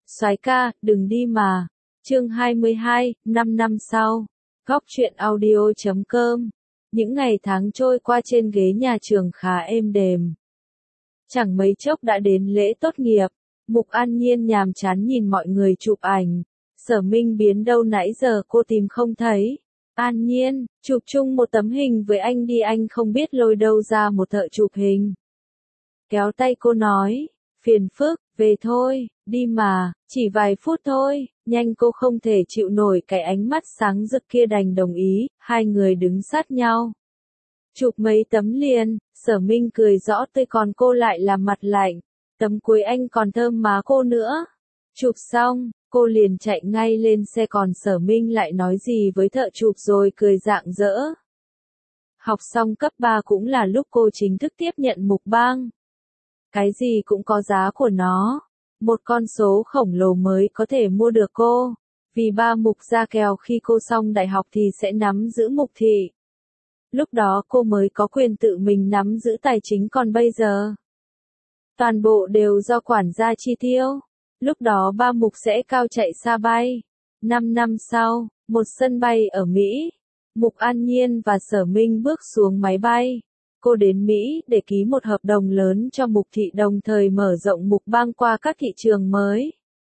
Soái ca, đừng đi mà. Chương 22, 5 năm sau. Góc truyện audio.com. Những ngày tháng trôi qua trên ghế nhà trường khá êm đềm. Chẳng mấy chốc đã đến lễ tốt nghiệp. Mục An Nhiên nhàm chán nhìn mọi người chụp ảnh. Sở Minh biến đâu nãy giờ cô tìm không thấy. An Nhiên, chụp chung một tấm hình với anh đi, anh không biết lôi đâu ra một thợ chụp hình. Kéo tay cô nói, phiền phức, về thôi, đi mà, chỉ vài phút thôi, nhanh. Cô không thể chịu nổi cái ánh mắt sáng rực kia đành đồng ý, hai người đứng sát nhau. Chụp mấy tấm liền, Sở Minh cười rõ tươi còn cô lại làm mặt lạnh, tấm cuối anh còn thơm má cô nữa. Chụp xong, cô liền chạy ngay lên xe còn Sở Minh lại nói gì với thợ chụp rồi cười rạng rỡ. Học xong cấp 3 cũng là lúc cô chính thức tiếp nhận mục bang. Cái gì cũng có giá của nó. Một con số khổng lồ mới có thể mua được cô. Vì ba mục ra kèo khi cô xong đại học thì sẽ nắm giữ mục thị. Lúc đó cô mới có quyền tự mình nắm giữ tài chính, còn bây giờ toàn bộ đều do quản gia chi tiêu. Lúc đó ba mục sẽ cao chạy xa bay. 5 năm sau, một sân bay ở Mỹ. Mục An Nhiên và Sở Minh bước xuống máy bay. Cô đến Mỹ để ký một hợp đồng lớn cho mục thị, đồng thời mở rộng mục bang qua các thị trường mới.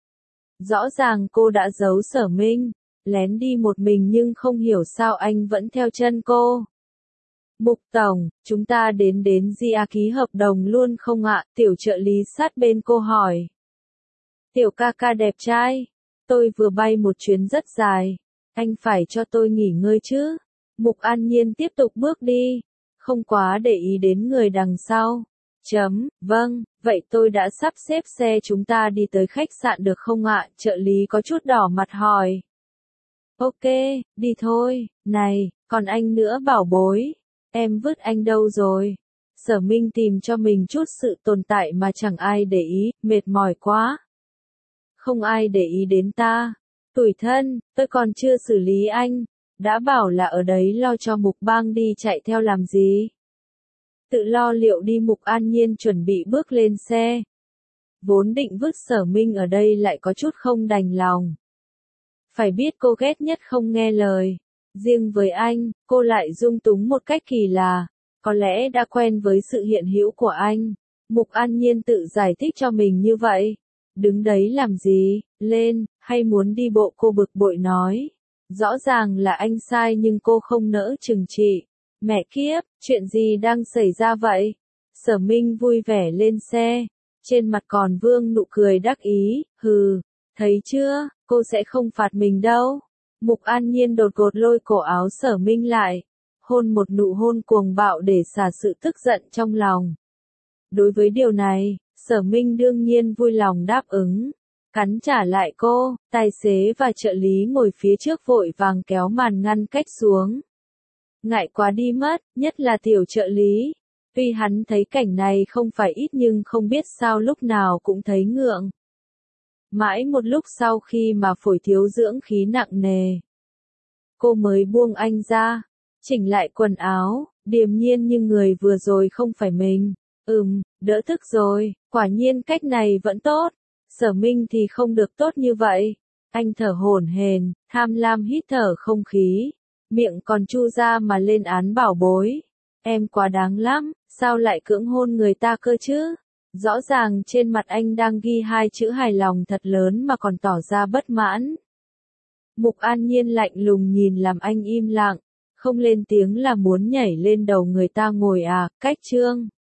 Rõ ràng cô đã giấu Sở Minh, lén đi một mình nhưng không hiểu sao anh vẫn theo chân cô. Mục tổng, chúng ta đến Gia ký hợp đồng luôn không ạ? Tiểu trợ lý sát bên cô hỏi. Tiểu ca ca đẹp trai, tôi vừa bay một chuyến rất dài, anh phải cho tôi nghỉ ngơi chứ. Mục An Nhiên tiếp tục bước đi, không quá để ý đến người đằng sau. Vâng, vậy tôi đã sắp xếp xe, chúng ta đi tới khách sạn được không ạ? Trợ lý có chút đỏ mặt hỏi. Ok, đi thôi. Này, còn anh nữa bảo bối, em vứt anh đâu rồi? Sở Minh tìm cho mình chút sự tồn tại mà chẳng ai để ý, mệt mỏi quá. Không ai để ý đến ta. Tủi thân, tôi còn chưa xử lý anh. Đã bảo là ở đấy lo cho mục bang đi, chạy theo làm gì? Tự lo liệu đi. Mục An Nhiên chuẩn bị bước lên xe. Vốn định vứt Sở Minh ở đây lại có chút không đành lòng. Phải biết cô ghét nhất không nghe lời. Riêng với anh, cô lại dung túng một cách kỳ lạ. Có lẽ đã quen với sự hiện hữu của anh. Mục An Nhiên tự giải thích cho mình như vậy. Đứng đấy làm gì, lên, hay muốn đi bộ? Cô bực bội nói. Rõ ràng là anh sai nhưng cô không nỡ trừng trị. Mẹ kiếp, chuyện gì đang xảy ra vậy? Sở Minh vui vẻ lên xe. Trên mặt còn vương nụ cười đắc ý, hừ, thấy chưa, cô sẽ không phạt mình đâu. Mục An Nhiên đột ngột lôi cổ áo Sở Minh lại. Hôn một nụ hôn cuồng bạo để xả sự tức giận trong lòng. Đối với điều này, Sở Minh đương nhiên vui lòng đáp ứng. Cắn trả lại cô, tài xế và trợ lý ngồi phía trước vội vàng kéo màn ngăn cách xuống. Ngại quá đi mất, nhất là tiểu trợ lý. Tuy hắn thấy cảnh này không phải ít nhưng không biết sao lúc nào cũng thấy ngượng. Mãi một lúc sau khi mà phổi thiếu dưỡng khí nặng nề, cô mới buông anh ra, chỉnh lại quần áo, điềm nhiên như người vừa rồi không phải mình. Đỡ tức rồi, quả nhiên cách này vẫn tốt. Sở Minh thì không được tốt như vậy. Anh thở hổn hển, tham lam hít thở không khí, miệng còn chu ra mà lên án bảo bối. Em quá đáng lắm, sao lại cưỡng hôn người ta cơ chứ? Rõ ràng trên mặt anh đang ghi hai chữ hài lòng thật lớn mà còn tỏ ra bất mãn. Mục An Nhiên lạnh lùng nhìn làm anh im lặng, không lên tiếng là muốn nhảy lên đầu người ta ngồi à? Cách chương